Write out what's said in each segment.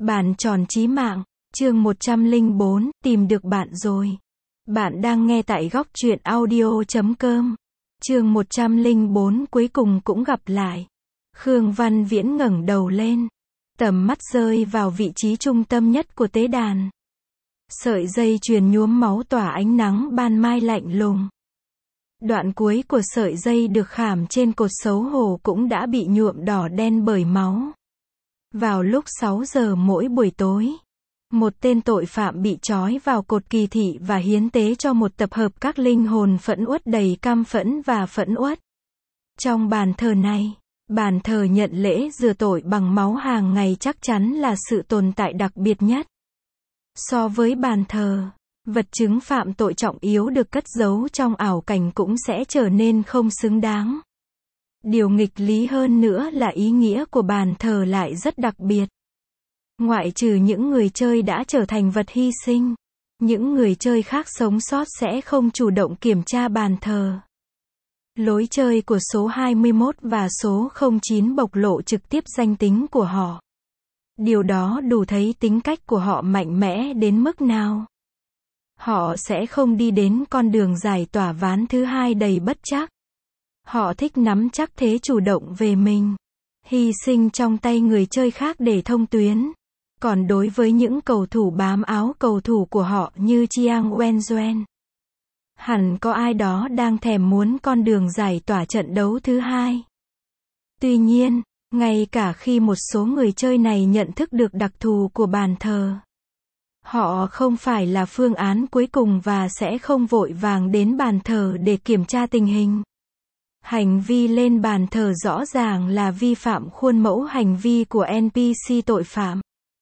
Bàn tròn chí mạng, chương 104, tìm được bạn rồi. Bạn đang nghe tại góc truyện audio.com. Chương 104 cuối cùng cũng gặp lại. Khương Văn Viễn ngẩng đầu lên. Tầm mắt rơi vào vị trí trung tâm nhất của tế đàn. Sợi dây chuyền nhuốm máu tỏa ánh nắng ban mai lạnh lùng. Đoạn cuối của sợi dây được khảm trên cột xấu hổ cũng đã bị nhuộm đỏ đen bởi máu. Vào lúc 6 giờ mỗi buổi tối, một tên tội phạm bị trói vào cột kỳ thị và hiến tế cho một tập hợp các linh hồn phẫn uất đầy căm phẫn và phẫn uất. Trong bàn thờ này, bàn thờ nhận lễ rửa tội bằng máu hàng ngày chắc chắn là sự tồn tại đặc biệt nhất. So với bàn thờ, vật chứng phạm tội trọng yếu được cất giấu trong ảo cảnh cũng sẽ trở nên không xứng đáng. Điều nghịch lý hơn nữa là ý nghĩa của bàn thờ lại rất đặc biệt. Ngoại trừ những người chơi đã trở thành vật hy sinh, những người chơi khác sống sót sẽ không chủ động kiểm tra bàn thờ. Lối chơi của số 21 và số 09 bộc lộ trực tiếp danh tính của họ. Điều đó đủ thấy tính cách của họ mạnh mẽ đến mức nào. Họ sẽ không đi đến con đường giải tỏa ván thứ hai đầy bất trắc. Họ thích nắm chắc thế chủ động về mình, hy sinh trong tay người chơi khác để thông tuyến. Còn đối với những cầu thủ bám áo cầu thủ của họ như Chiang Wen-Zuen, hẳn có ai đó đang thèm muốn con đường giải tỏa trận đấu thứ hai. Tuy nhiên, ngay cả khi một số người chơi này nhận thức được đặc thù của bàn thờ, họ không phải là phương án cuối cùng và sẽ không vội vàng đến bàn thờ để kiểm tra tình hình. Hành vi lên bàn thờ rõ ràng là vi phạm khuôn mẫu hành vi của NPC tội phạm,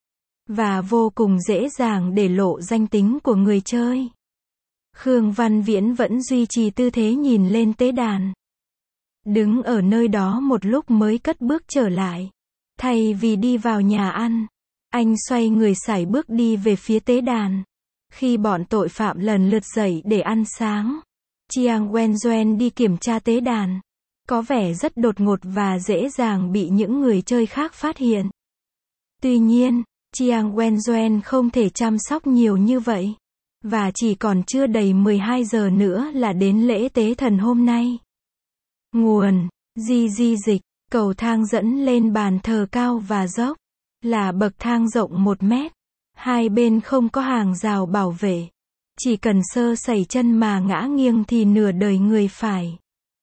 và vô cùng dễ dàng để lộ danh tính của người chơi. Khương Văn Viễn vẫn duy trì tư thế nhìn lên tế đàn. Đứng ở nơi đó một lúc mới cất bước trở lại. Thay vì đi vào nhà ăn, anh xoay người sải bước đi về phía tế đàn. Khi bọn tội phạm lần lượt dậy để ăn sáng, Chiang Wen-Zuen đi kiểm tra tế đàn. Có vẻ rất đột ngột và dễ dàng bị những người chơi khác phát hiện. Tuy nhiên, Chiang Wen-Zuen không thể chăm sóc nhiều như vậy. Và chỉ còn chưa đầy 12 giờ nữa là đến lễ tế thần hôm nay. Nguồn: Di dịch. Cầu thang dẫn lên bàn thờ cao và dốc. Là bậc thang rộng 1 mét. Hai bên không có hàng rào bảo vệ. Chỉ cần sơ sẩy chân mà ngã nghiêng thì nửa đời người phải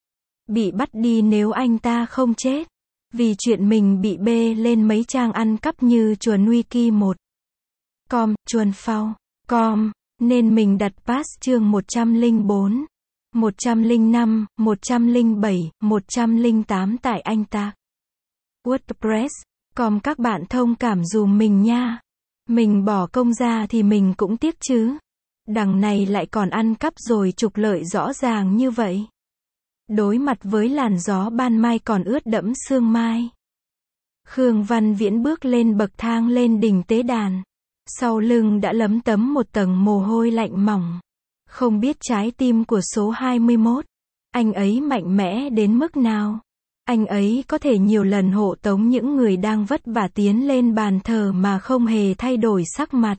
bị bắt đi nếu anh ta không chết. Vì chuyện mình bị bê lên mấy trang ăn cắp như chuồn wiki 1. Com, chuồn phao, com, nên mình đặt pass chương 104, 105, 107, 108 tại anh ta. WordPress, com các bạn thông cảm dùm mình nha. Mình bỏ công ra thì mình cũng tiếc chứ. Đằng này lại còn ăn cắp rồi trục lợi rõ ràng như vậy. Đối mặt với làn gió ban mai còn ướt đẫm sương mai, Khương Văn Viễn bước lên bậc thang lên đỉnh tế đàn. Sau lưng đã lấm tấm một tầng mồ hôi lạnh mỏng. Không biết trái tim của số 21, anh ấy mạnh mẽ đến mức nào. Anh ấy có thể nhiều lần hộ tống những người đang vất vả tiến lên bàn thờ mà không hề thay đổi sắc mặt.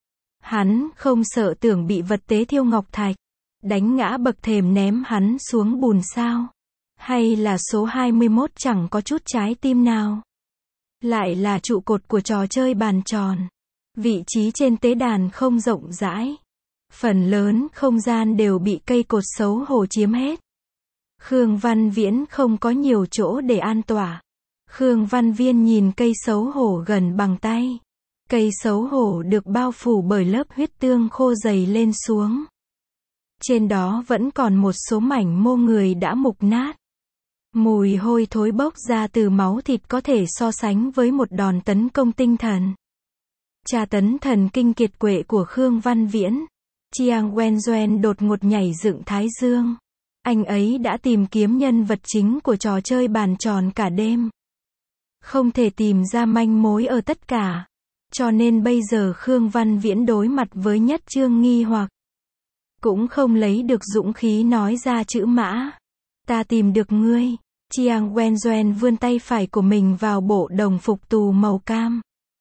Hắn không sợ tưởng bị vật tế thiêu ngọc thạch đánh ngã bậc thềm ném hắn xuống bùn sao? Hay là số 21 chẳng có chút trái tim nào? Lại là trụ cột của trò chơi bàn tròn. Vị trí trên tế đàn không rộng rãi. Phần lớn không gian đều bị cây cột xấu hổ chiếm hết. Khương Văn Viễn không có nhiều chỗ để an tỏa. Khương Văn Viên nhìn cây xấu hổ gần bằng tay. Cây xấu hổ được bao phủ bởi lớp huyết tương khô dày lên xuống. Trên đó vẫn còn một số mảnh mô người đã mục nát. Mùi hôi thối bốc ra từ máu thịt có thể so sánh với một đòn tấn công tinh thần. Tra tấn thần kinh kiệt quệ của Khương Văn Viễn. Chiang Wen-Zuen đột ngột nhảy dựng thái dương. Anh ấy đã tìm kiếm nhân vật chính của trò chơi bàn tròn cả đêm. Không thể tìm ra manh mối ở tất cả. Cho nên bây giờ Khương Văn Viễn đối mặt với nhất chương nghi hoặc. Cũng không lấy được dũng khí nói ra chữ mã. Ta tìm được ngươi. Chiang Wen-Zuen vươn tay phải của mình vào bộ đồng phục tù màu cam.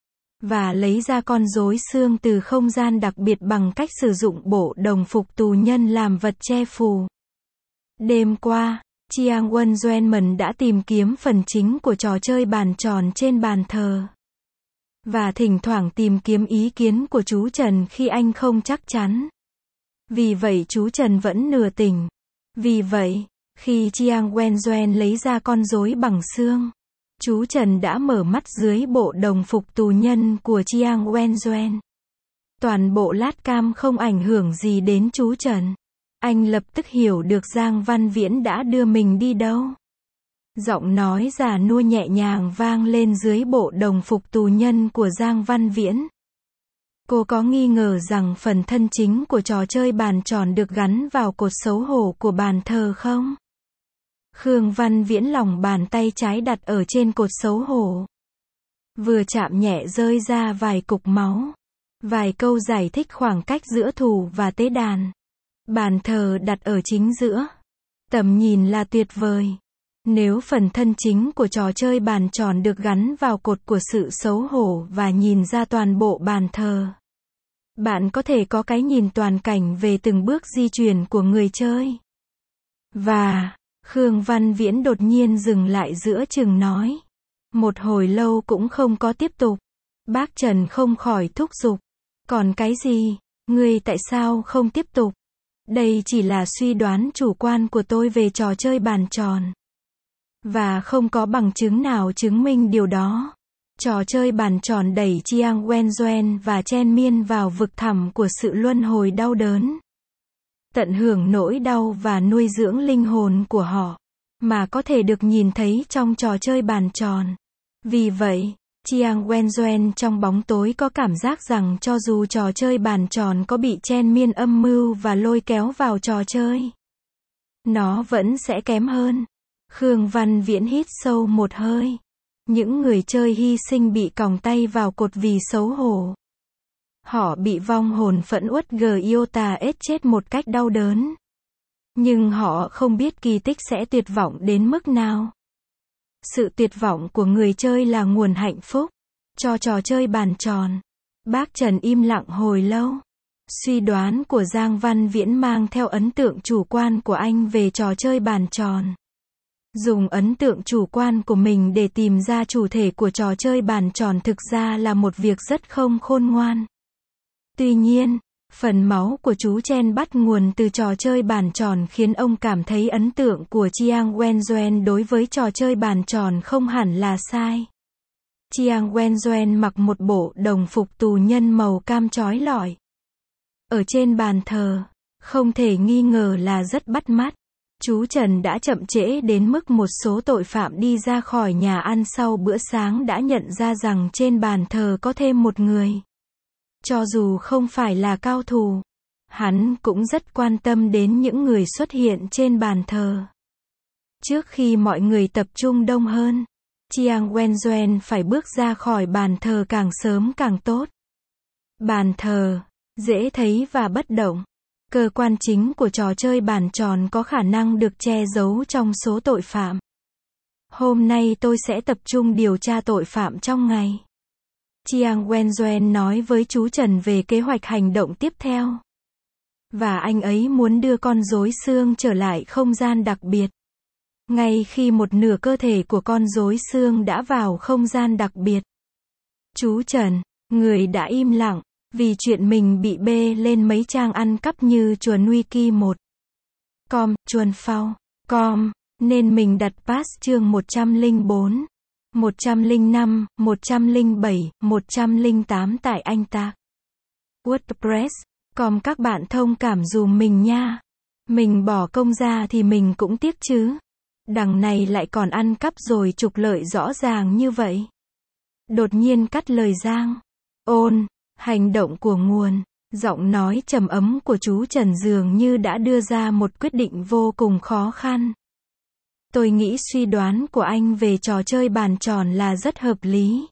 và lấy ra con rối xương từ không gian đặc biệt bằng cách sử dụng bộ đồng phục tù nhân làm vật che phù. Đêm qua, Chiang Wen-juan đã tìm kiếm phần chính của trò chơi bàn tròn trên bàn thờ. Và thỉnh thoảng tìm kiếm ý kiến của chú Trần khi anh không chắc chắn. Vì vậy chú Trần vẫn nửa tỉnh. Vì vậy, khi Chiang Wen-juan lấy ra con rối bằng xương, chú Trần đã mở mắt dưới bộ đồng phục tù nhân của Chiang Wen-juan. Toàn bộ lát cam không ảnh hưởng gì đến chú Trần. Anh lập tức hiểu được Giang Văn Viễn đã đưa mình đi đâu. Giọng nói già nua nhẹ nhàng vang lên dưới bộ đồng phục tù nhân của Giang Văn Viễn. Cô có nghi ngờ rằng phần thân chính của trò chơi bàn tròn được gắn vào cột xấu hổ của bàn thờ không? Khương Văn Viễn lòng bàn tay trái đặt ở trên cột xấu hổ. Vừa chạm nhẹ rơi ra vài cục máu. Vài câu giải thích khoảng cách giữa thù và tế đàn. Bàn thờ đặt ở chính giữa. Tầm nhìn là tuyệt vời. Nếu phần thân chính của trò chơi bàn tròn được gắn vào cột của sự xấu hổ và nhìn ra toàn bộ bàn thờ, bạn có thể có cái nhìn toàn cảnh về từng bước di chuyển của người chơi. Và, Khương Văn Viễn đột nhiên dừng lại giữa chừng nói. Một hồi lâu cũng không có tiếp tục. Bác Trần không khỏi thúc giục. Còn cái gì? Ngươi tại sao không tiếp tục? Đây chỉ là suy đoán chủ quan của tôi về trò chơi bàn tròn. Và không có bằng chứng nào chứng minh điều đó. Trò chơi bàn tròn đẩy Chiang Wen-juan và Chen Miên vào vực thẳm của sự luân hồi đau đớn. Tận hưởng nỗi đau và nuôi dưỡng linh hồn của họ, mà có thể được nhìn thấy trong trò chơi bàn tròn. Vì vậy, Chiang Wen-juan trong bóng tối có cảm giác rằng cho dù trò chơi bàn tròn có bị Chen Miên âm mưu và lôi kéo vào trò chơi, nó vẫn sẽ kém hơn. Khương Văn Viễn hít sâu một hơi. Những người chơi hy sinh bị còng tay vào cột vì xấu hổ. Họ bị vong hồn phẫn uất Giota ết chết một cách đau đớn. Nhưng họ không biết kỳ tích sẽ tuyệt vọng đến mức nào. Sự tuyệt vọng của người chơi là nguồn hạnh phúc cho trò chơi bàn tròn. Bác Trần im lặng hồi lâu. Suy đoán của Giang Văn Viễn mang theo ấn tượng chủ quan của anh về trò chơi bàn tròn. Dùng ấn tượng chủ quan của mình để tìm ra chủ thể của trò chơi bàn tròn thực ra là một việc rất không khôn ngoan. Tuy nhiên, phần máu của chú Chen bắt nguồn từ trò chơi bàn tròn khiến ông cảm thấy ấn tượng của Chiang Wen-juan đối với trò chơi bàn tròn không hẳn là sai. Chiang Wen-juan mặc một bộ đồng phục tù nhân màu cam chói lọi. Ở trên bàn thờ, không thể nghi ngờ là rất bắt mắt. Chú Trần đã chậm trễ đến mức một số tội phạm đi ra khỏi nhà ăn sau bữa sáng đã nhận ra rằng trên bàn thờ có thêm một người. Cho dù không phải là cao thủ, hắn cũng rất quan tâm đến những người xuất hiện trên bàn thờ. Trước khi mọi người tập trung đông hơn, Chiang Wen-juan phải bước ra khỏi bàn thờ càng sớm càng tốt. Bàn thờ, dễ thấy và bất động. Cơ quan chính của trò chơi bàn tròn có khả năng được che giấu trong số tội phạm. Hôm nay tôi sẽ tập trung điều tra tội phạm trong ngày. Chiang Wen-juan nói với chú Trần về kế hoạch hành động tiếp theo. Và anh ấy muốn đưa con rối xương trở lại không gian đặc biệt. Ngay khi một nửa cơ thể của con rối xương đã vào không gian đặc biệt. Chú Trần, người đã im lặng, vì chuyện mình bị bê lên mấy trang ăn cắp như chuồn wiki 1.com, chuồn phao.com, nên mình đặt pass chương 104, 105, 107, 108 tại anh ta. WordPress.com các bạn thông cảm dùm mình nha. Mình bỏ công ra thì mình cũng tiếc chứ. Đằng này lại còn ăn cắp rồi trục lợi rõ ràng như vậy. Đột nhiên cắt lời Giang. Ôn. Hành động của nguồn, giọng nói trầm ấm của chú Trần dường như đã đưa ra một quyết định vô cùng khó khăn. Tôi nghĩ suy đoán của anh về trò chơi bàn tròn là rất hợp lý.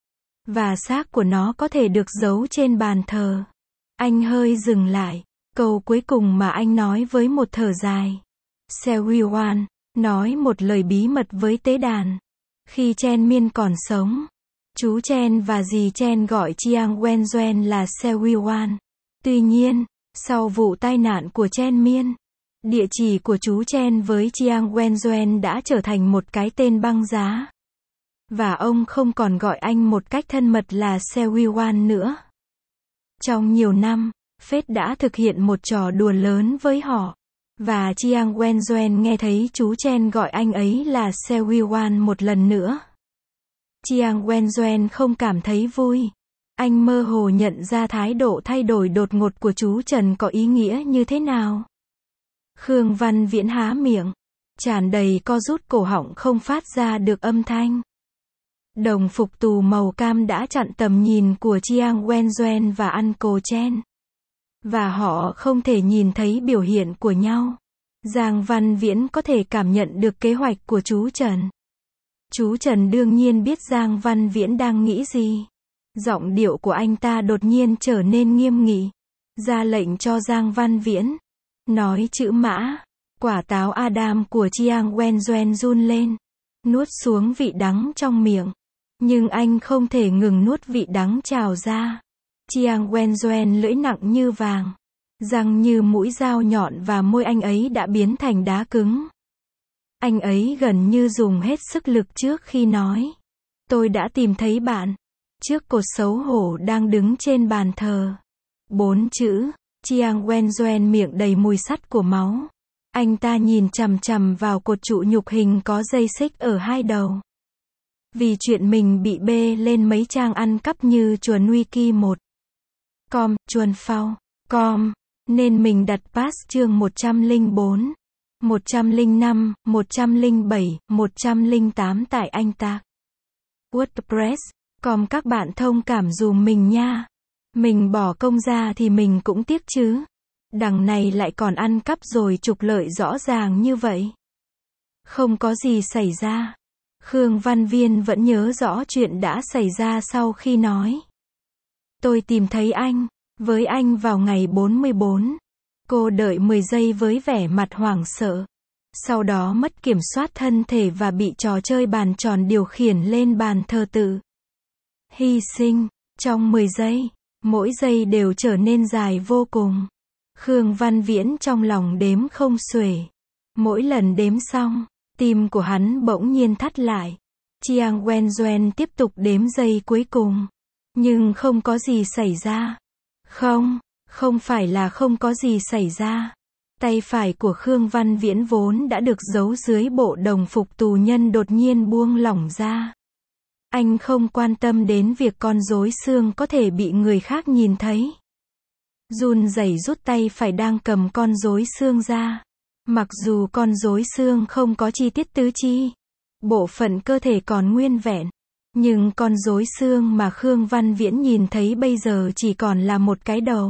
Và xác của nó có thể được giấu trên bàn thờ. Anh hơi dừng lại. Câu cuối cùng mà anh nói với một thở dài. Sewiwan nói một lời bí mật với tế đàn. Khi Chen Miên còn sống, Chú Chen và dì Chen gọi Chiang Wen-duan là Se Wi-wan. Tuy nhiên, sau vụ tai nạn của Chen Miên, địa chỉ của chú Chen với Chiang Wen-duan đã trở thành một cái tên băng giá. Và ông không còn gọi anh một cách thân mật là Se Wi-wan nữa. Trong nhiều năm, Fed đã thực hiện một trò đùa lớn với họ. Và Chiang Wen-duan nghe thấy chú Chen gọi anh ấy là Se Wi-wan một lần nữa. Chiang Wen-duan không cảm thấy vui. Anh mơ hồ nhận ra thái độ thay đổi đột ngột của chú Trần có ý nghĩa như thế nào. Khương Văn Viễn há miệng, tràn đầy co rút cổ họng không phát ra được âm thanh. Đồng phục tù màu cam đã chặn tầm nhìn của Chiang Wen-duan và Uncle Chen. Và họ không thể nhìn thấy biểu hiện của nhau. Giang Văn Viễn có thể cảm nhận được kế hoạch của chú Trần. Chú Trần đương nhiên biết Giang Văn Viễn đang nghĩ gì. Giọng điệu của anh ta đột nhiên trở nên nghiêm nghị. Ra lệnh cho Giang Văn Viễn. Nói chữ mã. Quả táo Adam của Chiang Wen-duan run lên. Nuốt xuống vị đắng trong miệng. Nhưng anh không thể ngừng nuốt vị đắng trào ra. Chiang Wen-duan lưỡi nặng như vàng. Răng như mũi dao nhọn và môi anh ấy đã biến thành đá cứng. Anh ấy gần như dùng hết sức lực trước khi nói. Tôi đã tìm thấy bạn. Trước cột xấu hổ đang đứng trên bàn thờ. 4 chữ. Chiang Wen-duan miệng đầy mùi sắt của máu. Anh ta nhìn chằm chằm vào cột trụ nhục hình có dây xích ở hai đầu. Vì chuyện mình bị bê lên mấy trang ăn cắp như chuồn Wiki 1. Com, chuồn phao, com, nên mình đặt pass chương 104, 105, 107, 108 tại anh ta. WordPress, com các bạn thông cảm dùm mình nha. Mình bỏ công ra thì mình cũng tiếc chứ. Đằng này lại còn ăn cắp rồi trục lợi rõ ràng như vậy. Không có gì xảy ra. Khương Văn Viên vẫn nhớ rõ chuyện đã xảy ra sau khi nói. Tôi tìm thấy anh, với anh vào ngày 44. Cô đợi 10 giây với vẻ mặt hoảng sợ. Sau đó mất kiểm soát thân thể và bị trò chơi bàn tròn điều khiển lên bàn thờ tự. Hy sinh, trong 10 giây, mỗi giây đều trở nên dài vô cùng. Khương Văn Viễn trong lòng đếm không xuể. Mỗi lần đếm xong, tim của hắn bỗng nhiên thắt lại. Chiang Wen-duan tiếp tục đếm giây cuối cùng. Nhưng không có gì xảy ra. Không phải là không có gì xảy ra. Tay phải của Khương Văn Viễn vốn đã được giấu dưới bộ đồng phục tù nhân đột nhiên buông lỏng ra. Anh không quan tâm đến việc con rối xương có thể bị người khác nhìn thấy. Run rẩy rút tay phải đang cầm con rối xương ra. Mặc dù con rối xương không có chi tiết tứ chi, bộ phận cơ thể còn nguyên vẹn, nhưng con rối xương mà Khương Văn Viễn nhìn thấy bây giờ chỉ còn là một cái đầu.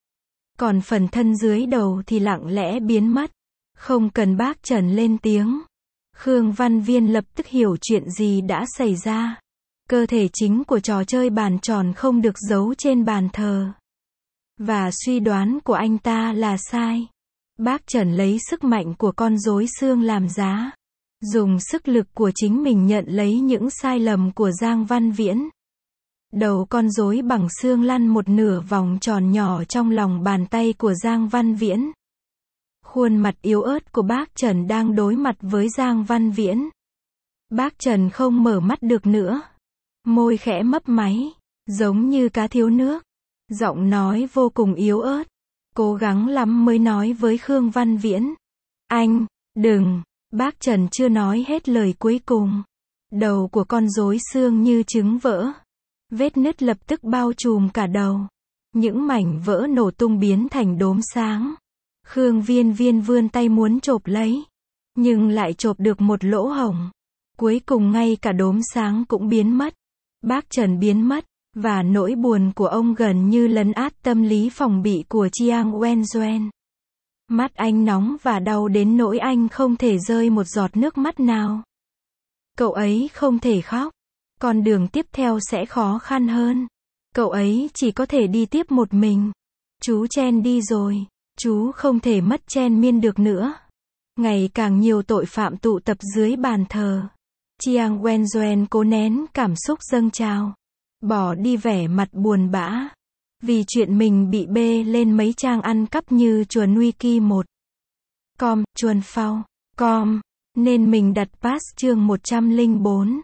Còn phần thân dưới đầu thì lặng lẽ biến mất. Không cần bác Trần lên tiếng. Khương Văn Viên lập tức hiểu chuyện gì đã xảy ra. Cơ thể chính của trò chơi bàn tròn không được giấu trên bàn thờ. Và suy đoán của anh ta là sai. Bác Trần lấy sức mạnh của con rối xương làm giá. Dùng sức lực của chính mình nhận lấy những sai lầm của Giang Văn Viễn. Đầu con rối bằng xương lăn một nửa vòng tròn nhỏ trong lòng bàn tay của Giang Văn Viễn. Khuôn mặt yếu ớt của bác Trần đang đối mặt với Giang Văn Viễn. Bác Trần không mở mắt được nữa. Môi khẽ mấp máy, giống như cá thiếu nước. Giọng nói vô cùng yếu ớt. Cố gắng lắm mới nói với Khương Văn Viễn. Anh, đừng. Bác Trần chưa nói hết lời cuối cùng. Đầu của con rối xương như trứng vỡ. Vết nứt lập tức bao trùm cả đầu. Những mảnh vỡ nổ tung biến thành đốm sáng. Khương Viên Viên vươn tay muốn chộp lấy. Nhưng lại chộp được một lỗ hổng. Cuối cùng ngay cả đốm sáng cũng biến mất. Bác Trần biến mất. Và nỗi buồn của ông gần như lấn át tâm lý phòng bị của Chiang Wen-duan. Mắt anh nóng và đau đến nỗi anh không thể rơi một giọt nước mắt nào. Cậu ấy không thể khóc. Con đường tiếp theo sẽ khó khăn hơn. Cậu ấy chỉ có thể đi tiếp một mình. Chú Chen đi rồi. Chú không thể mất Chen Miên được nữa. Ngày càng nhiều tội phạm tụ tập dưới bàn thờ. Chiang Wen-joen cố nén cảm xúc dâng trào, bỏ đi vẻ mặt buồn bã, vì chuyện mình bị bê lên mấy trang ăn cắp như chuồn Wiki 1. Com, chuồn phao, com, nên mình đặt pass chương 104,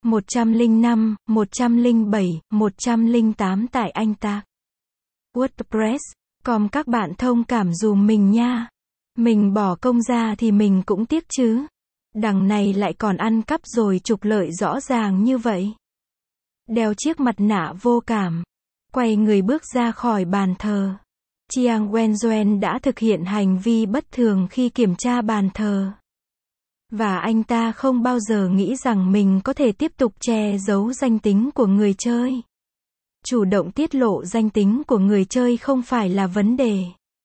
105, 107, 108 tại anh ta. WordPress, com các bạn thông cảm dùm mình nha. Mình bỏ công ra thì mình cũng tiếc chứ. Đằng này lại còn ăn cắp rồi trục lợi rõ ràng như vậy. Đeo chiếc mặt nạ vô cảm, quay người bước ra khỏi bàn thờ. Chiang Wen-joen đã thực hiện hành vi bất thường khi kiểm tra bàn thờ. Và anh ta không bao giờ nghĩ rằng mình có thể tiếp tục che giấu danh tính của người chơi. Chủ động tiết lộ danh tính của người chơi không phải là vấn đề.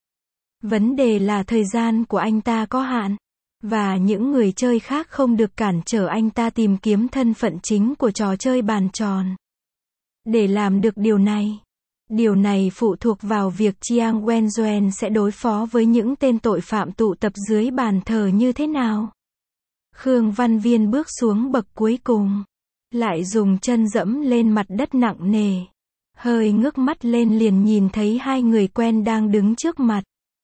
Vấn đề là thời gian của anh ta có hạn. Và những người chơi khác không được cản trở anh ta tìm kiếm thân phận chính của trò chơi bàn tròn. Để làm được điều này phụ thuộc vào việc Chiang Wen-joen sẽ đối phó với những tên tội phạm tụ tập dưới bàn thờ như thế nào. Khương Văn Viên bước xuống bậc cuối cùng, lại dùng chân dẫm lên mặt đất nặng nề. Hơi ngước mắt lên liền nhìn thấy hai người quen đang đứng trước mặt.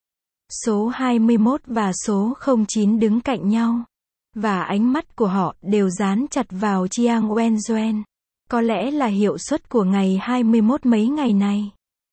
Số 21 và số 09 đứng cạnh nhau. Và ánh mắt của họ đều dán chặt vào Chiang Wen-joen. Có lẽ là hiệu suất của ngày 21 mấy ngày này.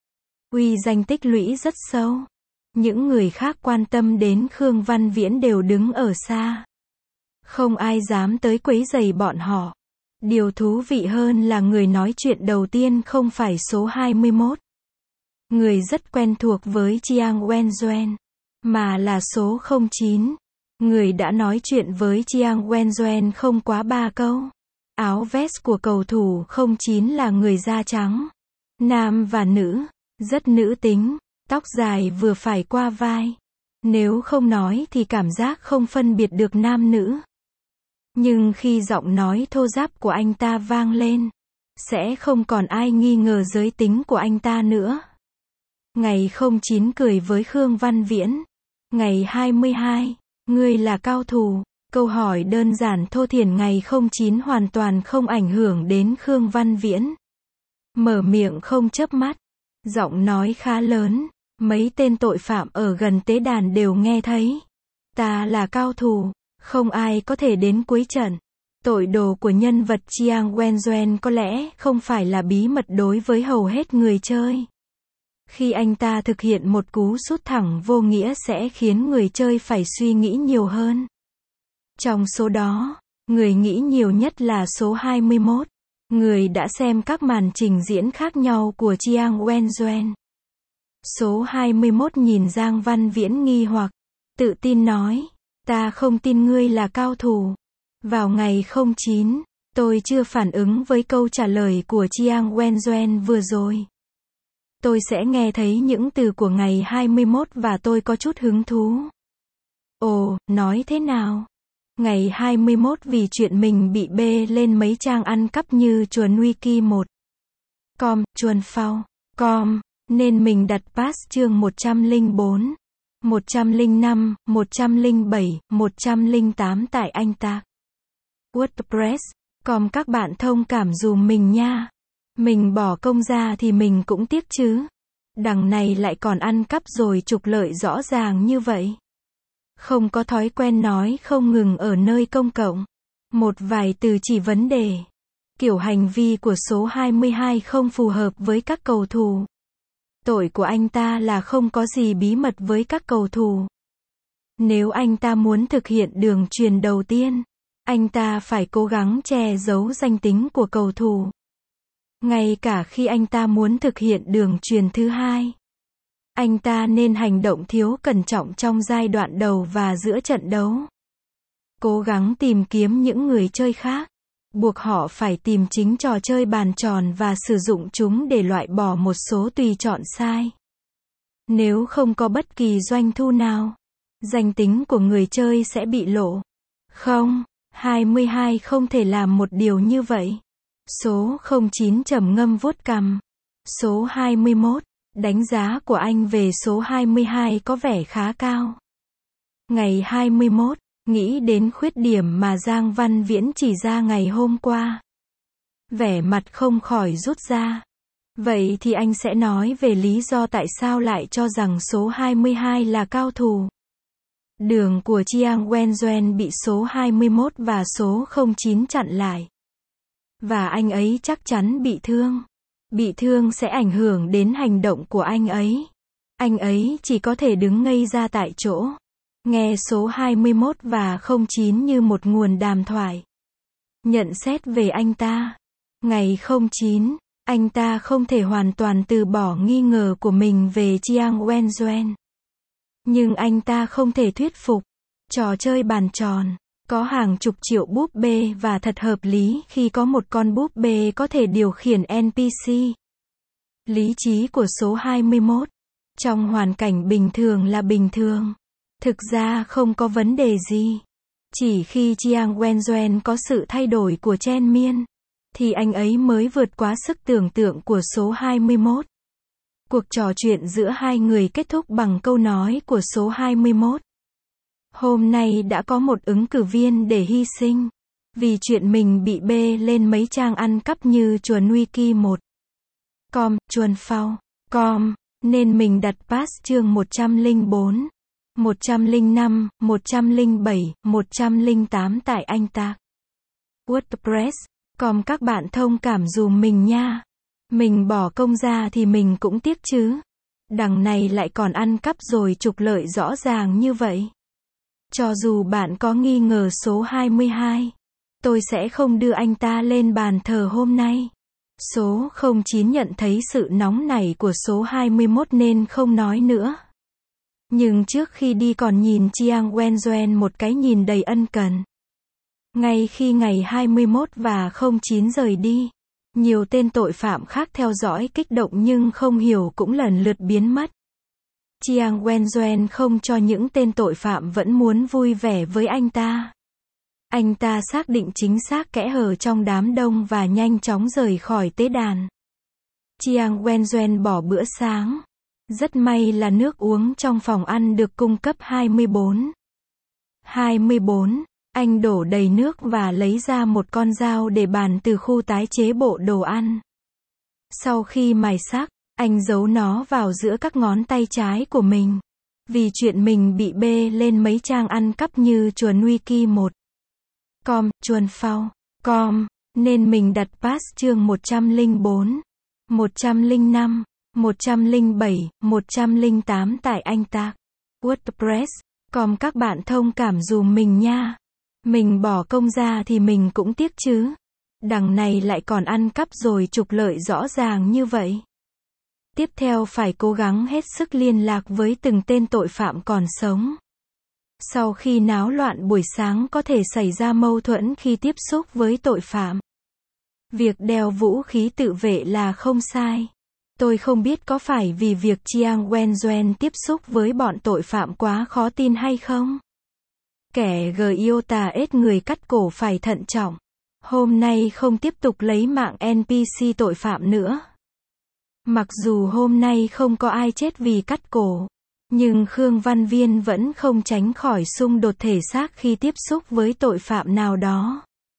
Uy danh tích lũy rất sâu. Những người khác quan tâm đến Khương Văn Viễn đều đứng ở xa. Không ai dám tới quấy rầy bọn họ. Điều thú vị hơn là người nói chuyện đầu tiên không phải số 21. Người rất quen thuộc với Chiang Wen-joen, mà là số 09. Người đã nói chuyện với Chiang Wen-joen không quá 3 câu. Áo vest của cầu thủ 09 là người da trắng, nam và nữ, rất nữ tính, tóc dài vừa phải qua vai. Nếu không nói thì cảm giác không phân biệt được nam nữ. Nhưng khi giọng nói thô ráp của anh ta vang lên, sẽ không còn ai nghi ngờ giới tính của anh ta nữa. Ngày 09 cười với Khương Văn Viễn. Ngày 22, ngươi là cao thủ. Câu hỏi đơn giản thô thiển ngày 09 hoàn toàn không ảnh hưởng đến Khương Văn Viễn. Mở miệng không chớp mắt, giọng nói khá lớn, mấy tên tội phạm ở gần tế đàn đều nghe thấy. Ta là cao thủ, không ai có thể đến cuối trận. Tội đồ của nhân vật Chiang Wen-joen có lẽ không phải là bí mật đối với hầu hết người chơi. Khi anh ta thực hiện một cú sút thẳng vô nghĩa sẽ khiến người chơi phải suy nghĩ nhiều hơn. Trong số đó, người nghĩ nhiều nhất là số 21. Người đã xem các màn trình diễn khác nhau của Chiang Wen-joen. Số 21 nhìn Giang Văn Viễn nghi hoặc, tự tin nói, ta không tin ngươi là cao thủ. Vào ngày 09, tôi chưa phản ứng với câu trả lời của Chiang Wen-joen vừa rồi. Tôi sẽ nghe thấy những từ của ngày 21 và tôi có chút hứng thú. Ồ, nói thế nào? Ngày 21 vì chuyện mình bị bê lên mấy trang ăn cắp như chuồn Wiki 1. Com, chuồn phao, com, nên mình đặt pass chương 104, 105, 107, 108 tại anh ta. WordPress, com các bạn thông cảm dùm mình nha. Mình bỏ công ra thì mình cũng tiếc chứ. Đằng này lại còn ăn cắp rồi trục lợi rõ ràng như vậy. Không có thói quen nói không ngừng ở nơi công cộng. Một vài từ chỉ vấn đề. Kiểu hành vi của số 22 không phù hợp với các cầu thủ. Tội của anh ta là không có gì bí mật với các cầu thủ. Nếu anh ta muốn thực hiện đường truyền đầu tiên, anh ta phải cố gắng che giấu danh tính của cầu thủ. Ngay cả khi anh ta muốn thực hiện đường truyền thứ hai, anh ta nên hành động thiếu cẩn trọng trong giai đoạn đầu và giữa trận đấu. Cố gắng tìm kiếm những người chơi khác, buộc họ phải tìm chính trò chơi bàn tròn và sử dụng chúng để loại bỏ một số tùy chọn sai. Nếu không có bất kỳ doanh thu nào, danh tính của người chơi sẽ bị lộ. Không, 22 không thể làm một điều như vậy. Số 09 trầm ngâm vuốt cằm. Số 21, đánh giá của anh về số 22 có vẻ khá cao. Ngày 21, Nghĩ đến khuyết điểm mà Giang Văn Viễn chỉ ra ngày hôm qua. Vẻ mặt không khỏi rút ra. Vậy thì anh sẽ nói về lý do tại sao lại cho rằng số 22 là cao thủ. Đường của Chiang Wen-duan bị số 21 và số 09 chặn lại. Và anh ấy chắc chắn bị thương. Bị thương sẽ ảnh hưởng đến hành động của anh ấy. Anh ấy chỉ có thể đứng ngây ra tại chỗ. Nghe số 21 và 09 như một nguồn đàm thoại. Nhận xét về anh ta. Ngày 09, anh ta không thể hoàn toàn từ bỏ nghi ngờ của mình về Chiang Wen-duan. Nhưng anh ta không thể thuyết phục. Trò chơi bàn tròn. Có hàng chục triệu búp bê và thật hợp lý khi có một con búp bê có thể điều khiển NPC. Lý trí của số 21. Trong hoàn cảnh bình thường là bình thường. Thực ra không có vấn đề gì. Chỉ khi Chiang Wen-duan có sự thay đổi của Chen Miên, thì anh ấy mới vượt quá sức tưởng tượng của số 21. Cuộc trò chuyện giữa hai người kết thúc bằng câu nói của số 21. Hôm nay đã có một ứng cử viên để hy sinh. Vì chuyện mình bị bê lên mấy trang ăn cắp như chuồn Wiki 1. Chuồn phao. Nên mình đặt pass chương 104, 105, 107, 108 tại anh ta. WordPress. Các bạn thông cảm dùm mình nha. Mình bỏ công ra thì mình cũng tiếc chứ. Đằng này lại còn ăn cắp rồi trục lợi rõ ràng như vậy. Cho dù bạn có nghi ngờ số 22, tôi sẽ không đưa anh ta lên bàn thờ hôm nay. Số 09 nhận thấy sự nóng nảy của số 21 nên không nói nữa. Nhưng trước khi đi còn nhìn Chiang Wen-duan một cái nhìn đầy ân cần. Ngay khi ngày 21 và 09 rời đi, nhiều tên tội phạm khác theo dõi kích động nhưng không hiểu cũng lần lượt biến mất. Chiang Wen-duan không cho những tên tội phạm vẫn muốn vui vẻ với anh ta. Anh ta xác định chính xác kẽ hở trong đám đông và nhanh chóng rời khỏi tế đàn. Chiang Wen-duan bỏ bữa sáng. Rất may là nước uống trong phòng ăn được cung cấp 24. Anh đổ đầy nước và lấy ra một con dao để bàn từ khu tái chế bộ đồ ăn. Sau khi mài sắc, anh giấu nó vào giữa các ngón tay trái của mình. Vì chuyện mình bị bê lên mấy trang ăn cắp như chuồn Wiki 1. Chuồn phao. Nên mình đặt pass chương 104, 105, 107, 108 tại anh ta. WordPress. Các bạn thông cảm dùm mình nha. Mình bỏ công ra thì mình cũng tiếc chứ. Đằng này lại còn ăn cắp rồi trục lợi rõ ràng như vậy. Tiếp theo phải cố gắng hết sức liên lạc với từng tên tội phạm còn sống. Sau khi náo loạn buổi sáng có thể xảy ra mâu thuẫn khi tiếp xúc với tội phạm. Việc đeo vũ khí tự vệ là không sai. Tôi không biết có phải vì việc Chiang Wen-duan tiếp xúc với bọn tội phạm quá khó tin hay không. Kẻ iota ết người cắt cổ phải thận trọng. Hôm nay không tiếp tục lấy mạng NPC tội phạm nữa. Mặc dù hôm nay không có ai chết vì cắt cổ, nhưng Khương Văn Viên vẫn không tránh khỏi xung đột thể xác khi tiếp xúc với tội phạm nào đó.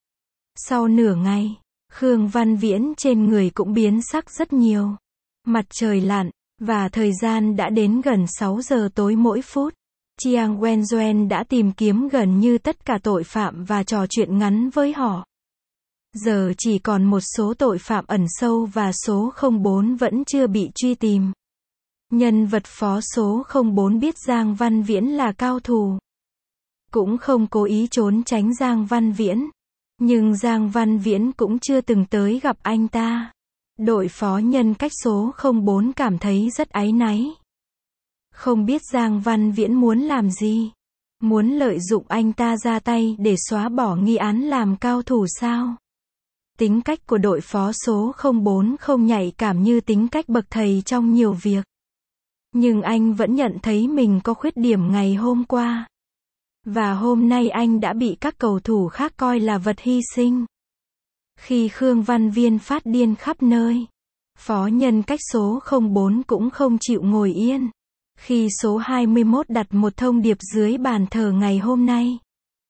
Sau nửa ngày, Khương Văn Viễn trên người cũng biến sắc rất nhiều. Mặt trời lặn, và thời gian đã đến gần 6 giờ tối mỗi phút. Chiang Wen-duan đã tìm kiếm gần như tất cả tội phạm và trò chuyện ngắn với họ. Giờ chỉ còn một số tội phạm ẩn sâu và số 04 vẫn chưa bị truy tìm. Nhân vật phó số 04 biết Giang Văn Viễn là cao thủ. Cũng không cố ý trốn tránh Giang Văn Viễn. Nhưng Giang Văn Viễn cũng chưa từng tới gặp anh ta. Đội phó nhân cách số 04 cảm thấy rất áy náy. Không biết Giang Văn Viễn muốn làm gì. Muốn lợi dụng anh ta ra tay để xóa bỏ nghi án làm cao thủ sao? Tính cách của đội phó số 04 không nhạy cảm như tính cách bậc thầy trong nhiều việc. Nhưng anh vẫn nhận thấy mình có khuyết điểm ngày hôm qua. Và hôm nay anh đã bị các cầu thủ khác coi là vật hy sinh. Khi Khương Văn Viên phát điên khắp nơi, phó nhân cách số 04 cũng không chịu ngồi yên. Khi số 21 đặt một thông điệp dưới bàn thờ ngày hôm nay,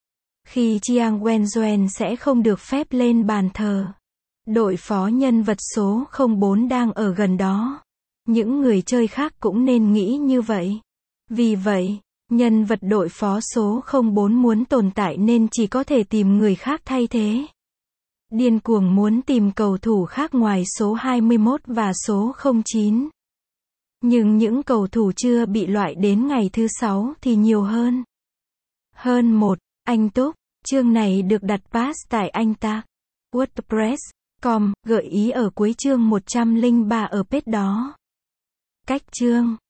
khi Chiang Wen-duan sẽ không được phép lên bàn thờ. Đội phó nhân vật số 04 đang ở gần đó. Những người chơi khác cũng nên nghĩ như vậy. Vì vậy, nhân vật đội phó số 04 muốn tồn tại nên chỉ có thể tìm người khác thay thế. Điên cuồng muốn tìm cầu thủ khác ngoài số 21 và số 09. Nhưng những cầu thủ chưa bị loại đến ngày thứ 6 thì nhiều hơn. Hơn một, anh Túc. Chương này được đặt pass tại anh tag WordPress.com, gợi ý ở cuối chương 103 ở page đó. Cách chương